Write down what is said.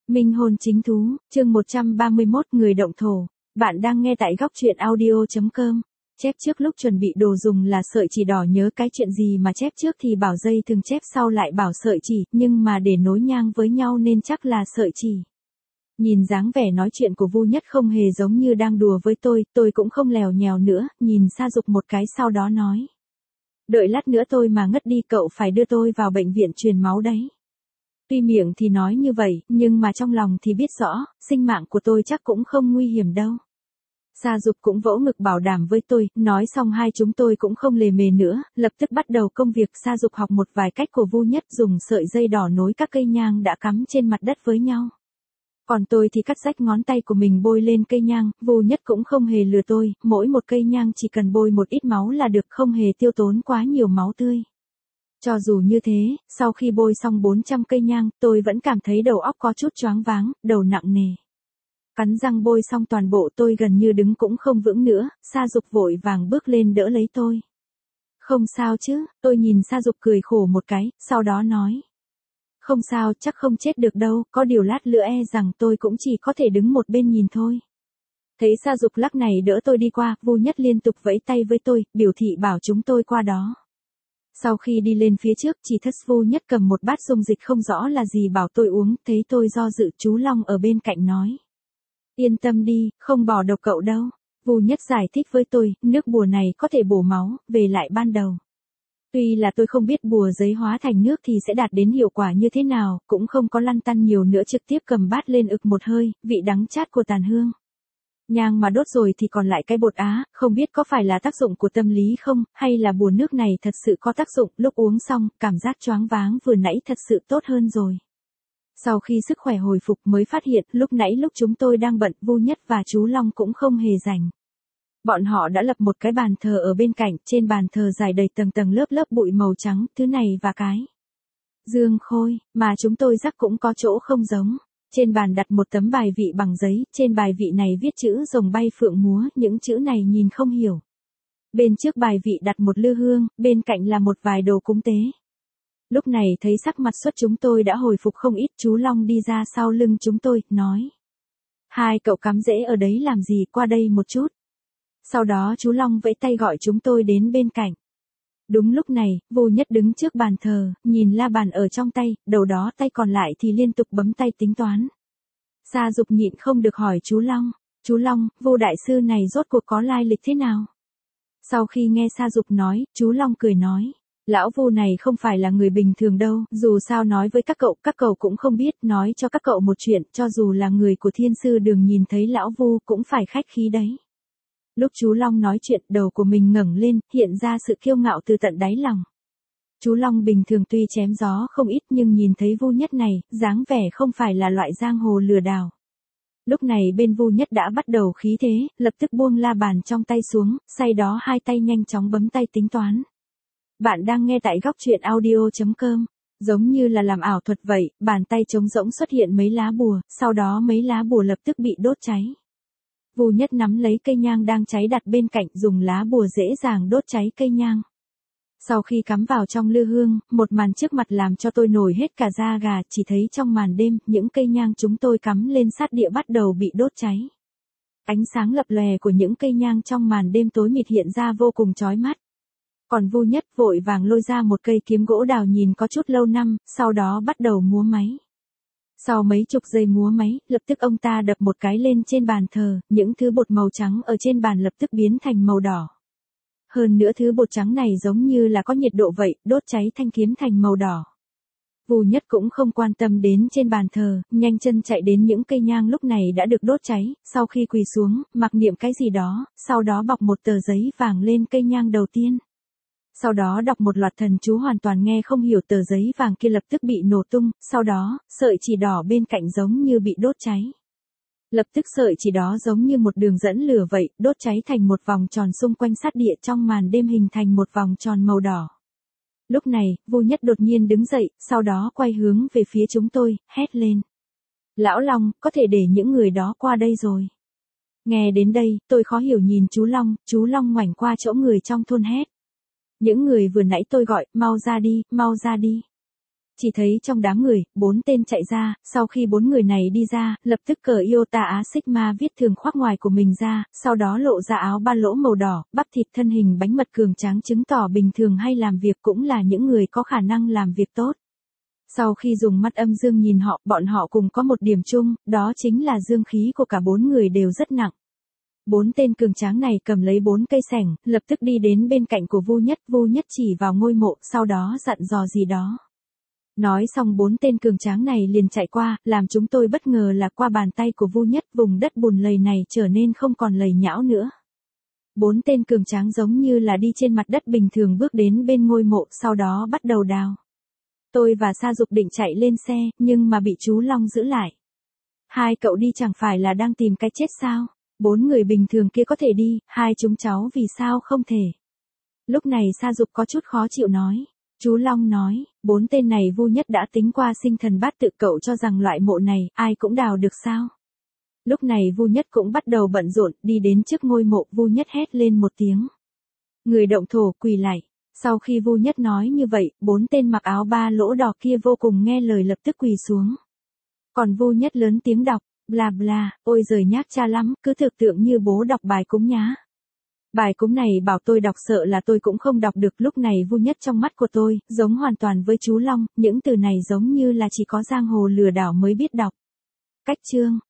Minh hôn chính thú, chương 131 người động thổ. Bạn đang nghe tại góc truyện audio.com. Chép trước lúc chuẩn bị đồ dùng là sợi chỉ đỏ, nhớ cái chuyện gì mà chép trước thì bảo dây thường, chép sau lại bảo sợi chỉ, nhưng mà để nối nhang với nhau nên chắc là sợi chỉ. Nhìn dáng vẻ nói chuyện của Vu Nhất không hề giống như đang đùa với tôi cũng không lèo nhèo nữa, nhìn Sa Dục một cái sau đó nói. Đợi lát nữa tôi mà ngất đi cậu phải đưa tôi vào bệnh viện truyền máu đấy. Tuy miệng thì nói như vậy, nhưng mà trong lòng thì biết rõ, sinh mạng của tôi chắc cũng không nguy hiểm đâu. Sa Dục cũng vỗ ngực bảo đảm với tôi, nói xong hai chúng tôi cũng không lề mề nữa, lập tức bắt đầu công việc. Sa Dục học một vài cách của Vu Nhất, dùng sợi dây đỏ nối các cây nhang đã cắm trên mặt đất với nhau. Còn tôi thì cắt rách ngón tay của mình bôi lên cây nhang. Vu Nhất cũng không hề lừa tôi, mỗi một cây nhang chỉ cần bôi một ít máu là được, không hề tiêu tốn quá nhiều máu tươi. Cho dù như thế, sau khi bôi xong 400 cây nhang, tôi vẫn cảm thấy đầu óc có chút choáng váng, đầu nặng nề. Cắn răng bôi xong toàn bộ, tôi gần như đứng cũng không vững nữa. Sa Dục vội vàng bước lên đỡ lấy tôi. Không sao chứ, tôi nhìn Sa Dục cười khổ một cái, sau đó nói. Không sao, chắc không chết được đâu, có điều lát nữa rằng tôi cũng chỉ có thể đứng một bên nhìn thôi. Thấy Sa Dục lắc này đỡ tôi đi qua, Vu Nhất liên tục vẫy tay với tôi, biểu thị bảo chúng tôi qua đó. Sau khi đi lên phía trước, chỉ thất Vu Nhất cầm một bát dung dịch không rõ là gì bảo tôi uống, thấy tôi do dự, chú Long ở bên cạnh nói. Yên tâm đi, không bỏ độc cậu đâu. Vu Nhất giải thích với tôi, nước bùa này có thể bổ máu, về lại ban đầu. Tuy là tôi không biết bùa giấy hóa thành nước thì sẽ đạt đến hiệu quả như thế nào, cũng không có lăn tăn nhiều nữa, trực tiếp cầm bát lên ực một hơi, vị đắng chát của tàn hương. Nhang mà đốt rồi thì còn lại cái bột á, không biết có phải là tác dụng của tâm lý không, hay là bùa nước này thật sự có tác dụng. Lúc uống xong, cảm giác choáng váng vừa nãy thật sự tốt hơn rồi. Sau khi sức khỏe hồi phục mới phát hiện, lúc nãy lúc chúng tôi đang bận, Vu Nhất và chú Long cũng không hề rảnh. Bọn họ đã lập một cái bàn thờ ở bên cạnh, trên bàn thờ dài đầy tầng tầng lớp lớp bụi màu trắng, thứ này và cái dương khôi, mà chúng tôi rắc cũng có chỗ không giống. Trên bàn đặt một tấm bài vị bằng giấy, trên bài vị này viết chữ rồng bay phượng múa, những chữ này nhìn không hiểu. Bên trước bài vị đặt một lư hương, bên cạnh là một vài đồ cúng tế. Lúc này thấy sắc mặt suất chúng tôi đã hồi phục không ít, chú Long đi ra sau lưng chúng tôi, nói. Hai cậu cắm rễ ở đấy làm gì, qua đây một chút. Sau đó chú Long vẫy tay gọi chúng tôi đến bên cạnh. Đúng lúc này, Vu Nhất đứng trước bàn thờ, nhìn la bàn ở trong tay, đầu đó tay còn lại thì liên tục bấm tay tính toán. Sa Dục nhịn không được hỏi chú Long, Vu đại sư này rốt cuộc có lai lịch thế nào? Sau khi nghe Sa Dục nói, chú Long cười nói. Lão Vu này không phải là người bình thường đâu, dù sao nói với các cậu cũng không biết, nói cho các cậu một chuyện, cho dù là người của Thiên Sư Đường nhìn thấy lão Vu cũng phải khách khí đấy. Lúc chú Long nói chuyện, đầu của mình ngẩng lên, hiện ra sự kiêu ngạo từ tận đáy lòng. Chú Long bình thường tuy chém gió không ít nhưng nhìn thấy Vu Nhất này, dáng vẻ không phải là loại giang hồ lừa đảo. Lúc này bên Vu Nhất đã bắt đầu khí thế, lập tức buông la bàn trong tay xuống, sau đó hai tay nhanh chóng bấm tay tính toán. Bạn đang nghe tại góc truyện audio.com. Giống như là làm ảo thuật vậy, bàn tay trống rỗng xuất hiện mấy lá bùa, sau đó mấy lá bùa lập tức bị đốt cháy. Vu Nhất nắm lấy cây nhang đang cháy đặt bên cạnh, dùng lá bùa dễ dàng đốt cháy cây nhang. Sau khi cắm vào trong lư hương, một màn trước mặt làm cho tôi nổi hết cả da gà, chỉ thấy trong màn đêm, những cây nhang chúng tôi cắm lên sát địa bắt đầu bị đốt cháy. Ánh sáng lập lòe của những cây nhang trong màn đêm tối mịt hiện ra vô cùng chói mắt. Còn Vu Nhất vội vàng lôi ra một cây kiếm gỗ đào nhìn có chút lâu năm, sau đó bắt đầu múa máy. Sau mấy chục giây múa máy, lập tức ông ta đập một cái lên trên bàn thờ, những thứ bột màu trắng ở trên bàn lập tức biến thành màu đỏ. Hơn nữa thứ bột trắng này giống như là có nhiệt độ vậy, đốt cháy thanh kiếm thành màu đỏ. Vu Nhất cũng không quan tâm đến trên bàn thờ, nhanh chân chạy đến những cây nhang lúc này đã được đốt cháy, sau khi quỳ xuống, mặc niệm cái gì đó, sau đó bọc một tờ giấy vàng lên cây nhang đầu tiên. Sau đó đọc một loạt thần chú hoàn toàn nghe không hiểu, tờ giấy vàng kia lập tức bị nổ tung, sau đó, sợi chỉ đỏ bên cạnh giống như bị đốt cháy. Lập tức sợi chỉ đó giống như một đường dẫn lửa vậy, đốt cháy thành một vòng tròn xung quanh sát địa, trong màn đêm hình thành một vòng tròn màu đỏ. Lúc này, Vu Nhất đột nhiên đứng dậy, sau đó quay hướng về phía chúng tôi, hét lên. Lão Long, có thể để những người đó qua đây rồi. Nghe đến đây, tôi khó hiểu nhìn chú Long ngoảnh qua chỗ người trong thôn hét. Những người vừa nãy tôi gọi, mau ra đi, mau ra đi. Chỉ thấy trong đám người, 4 tên chạy ra, sau khi 4 người này đi ra, lập tức cởi Iota Á Sigma viết thường khoác ngoài của mình ra, sau đó lộ ra áo ba lỗ màu đỏ, bắp thịt thân hình bánh mật cường tráng chứng tỏ bình thường hay làm việc cũng là những người có khả năng làm việc tốt. Sau khi dùng mắt âm dương nhìn họ, bọn họ cùng có một điểm chung, đó chính là dương khí của cả 4 người đều rất nặng. 4 tên cường tráng này cầm lấy 4 cây sẻng, lập tức đi đến bên cạnh của Vu Nhất chỉ vào ngôi mộ, sau đó dặn dò gì đó. Nói xong 4 tên cường tráng này liền chạy qua, làm chúng tôi bất ngờ là qua bàn tay của Vu Nhất, vùng đất bùn lầy này trở nên không còn lầy nhão nữa. 4 tên cường tráng giống như là đi trên mặt đất bình thường bước đến bên ngôi mộ, sau đó bắt đầu đào. Tôi và Sa Dục định chạy lên xe, nhưng mà bị chú Long giữ lại. Hai cậu đi chẳng phải là đang tìm cái chết sao? 4 người bình thường kia có thể đi, hai chúng cháu vì sao không thể? Lúc này Sa Dục có chút khó chịu nói. Chú Long nói, 4 tên này Vu Nhất đã tính qua sinh thần bát tự, cậu cho rằng loại mộ này, ai cũng đào được sao? Lúc này Vu Nhất cũng bắt đầu bận rộn, đi đến trước ngôi mộ, Vu Nhất hét lên một tiếng. Người động thổ quỳ lại. Sau khi Vu Nhất nói như vậy, 4 tên mặc áo ba lỗ đỏ kia vô cùng nghe lời lập tức quỳ xuống. Còn Vu Nhất lớn tiếng đọc, bla bla, ôi giời nhác cha lắm, cứ tưởng tượng như bố đọc bài cúng nhá. Bài cúng này bảo tôi đọc sợ là tôi cũng không đọc được. Lúc này Vu Nhất trong mắt của tôi, giống hoàn toàn với chú Long, những từ này giống như là chỉ có giang hồ lừa đảo mới biết đọc. Cách chương